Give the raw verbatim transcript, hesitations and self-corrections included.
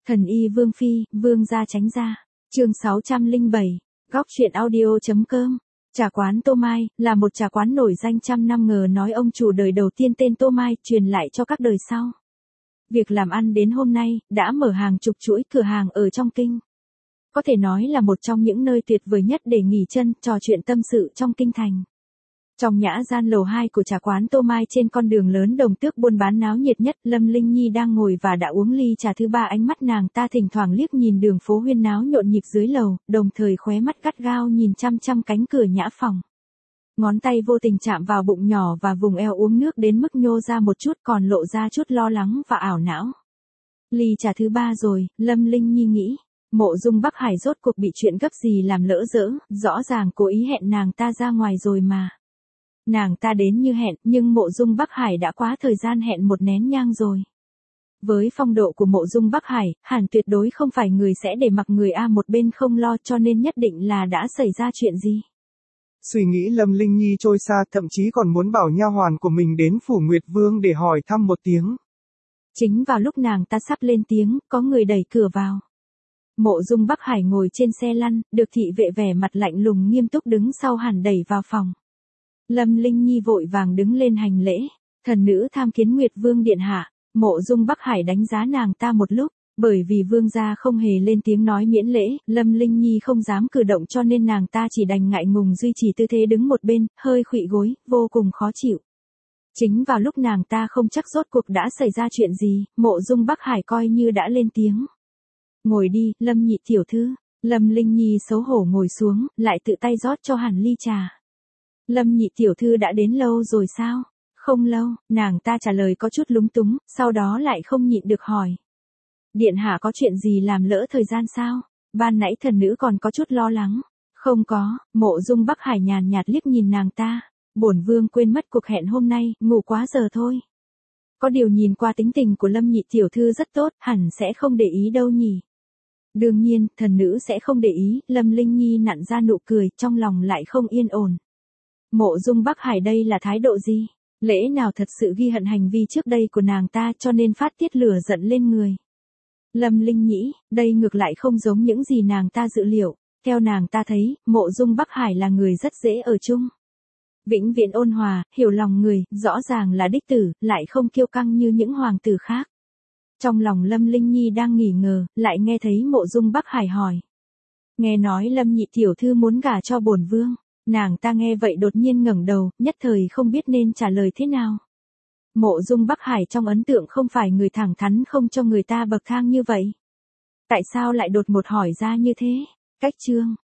Thần y Vương Phi, Vương gia tránh ra. Chương sáu trăm lẻ bảy, góc truyện audio.com. Trà quán Tô Mai, là một trà quán nổi danh trăm năm ngờ nói ông chủ đời đầu tiên tên Tô Mai, truyền lại cho các đời sau. Việc làm ăn đến hôm nay, đã mở hàng chục chuỗi cửa hàng ở trong kinh. Có thể nói là một trong những nơi tuyệt vời nhất để nghỉ chân, trò chuyện tâm sự trong kinh thành. Trong nhã gian lầu hai của trà quán Tô Mai trên con đường lớn Đồng Tước buôn bán náo nhiệt nhất, Lâm Linh Nhi đang ngồi và đã uống ly trà thứ ba, ánh mắt nàng ta thỉnh thoảng liếc nhìn đường phố huyên náo nhộn nhịp dưới lầu, đồng thời khóe mắt gắt gao nhìn chăm chăm cánh cửa nhã phòng. Ngón tay vô tình chạm vào bụng nhỏ và vùng eo uống nước đến mức nhô ra một chút, còn lộ ra chút lo lắng và ảo não. Ly trà thứ ba rồi, Lâm Linh Nhi nghĩ. Mộ Dung Bắc Hải rốt cuộc bị chuyện gấp gì làm lỡ dỡ, rõ ràng cố ý hẹn nàng ta ra ngoài rồi mà. Nàng ta đến như hẹn, nhưng Mộ Dung Bắc Hải đã quá thời gian hẹn một nén nhang rồi. Với phong độ của Mộ Dung Bắc Hải, hẳn tuyệt đối không phải người sẽ để mặc người A một bên không lo, cho nên nhất định là đã xảy ra chuyện gì. Suy nghĩ Lâm Linh Nhi trôi xa, thậm chí còn muốn bảo nha hoàn của mình đến phủ Nguyệt Vương để hỏi thăm một tiếng. Chính vào lúc nàng ta sắp lên tiếng, có người đẩy cửa vào. Mộ Dung Bắc Hải ngồi trên xe lăn, được thị vệ vẻ mặt lạnh lùng nghiêm túc đứng sau hẳn đẩy vào phòng. Lâm Linh Nhi vội vàng đứng lên hành lễ. Thần nữ tham kiến Nguyệt Vương điện hạ. Mộ Dung Bắc Hải đánh giá nàng ta một lúc, bởi vì vương gia không hề lên tiếng nói miễn lễ, Lâm Linh Nhi không dám cử động cho nên nàng ta chỉ đành ngại ngùng duy trì tư thế đứng một bên, hơi khuỵu gối, vô cùng khó chịu. Chính vào lúc nàng ta không chắc rốt cuộc đã xảy ra chuyện gì, Mộ Dung Bắc Hải coi như đã lên tiếng. Ngồi đi, Lâm nhị tiểu thư. Lâm Linh Nhi xấu hổ ngồi xuống, lại tự tay rót cho hẳn ly trà. Lâm nhị tiểu thư đã đến lâu rồi sao? Không lâu, nàng ta trả lời có chút lúng túng, sau đó lại không nhịn được hỏi. Điện hạ có chuyện gì làm lỡ thời gian sao? Ban nãy thần nữ còn có chút lo lắng. Không có, Mộ Dung Bắc Hải nhàn nhạt liếc nhìn nàng ta. Bổn vương quên mất cuộc hẹn hôm nay, ngủ quá giờ thôi. Có điều nhìn qua tính tình của Lâm nhị tiểu thư rất tốt, hẳn sẽ không để ý đâu nhỉ. Đương nhiên, thần nữ sẽ không để ý, Lâm Linh Nhi nặn ra nụ cười, trong lòng lại không yên ổn. Mộ Dung Bắc Hải đây là thái độ gì? Lẽ nào thật sự ghi hận hành vi trước đây của nàng ta cho nên phát tiết lửa giận lên người? Lâm Linh nghĩ, đây ngược lại không giống những gì nàng ta dự liệu. Theo nàng ta thấy, Mộ Dung Bắc Hải là người rất dễ ở chung. Vĩnh viễn ôn hòa, hiểu lòng người, rõ ràng là đích tử, lại không kiêu căng như những hoàng tử khác. Trong lòng Lâm Linh Nhi đang nghỉ ngờ, lại nghe thấy Mộ Dung Bắc Hải hỏi. Nghe nói Lâm nhị tiểu thư muốn gả cho bổn vương. Nàng ta nghe vậy đột nhiên ngẩng đầu, nhất thời không biết nên trả lời thế nào. Mộ Dung Bắc Hải trong ấn tượng không phải người thẳng thắn không cho người ta bậc thang như vậy. Tại sao lại đột một hỏi ra như thế? Cách chương,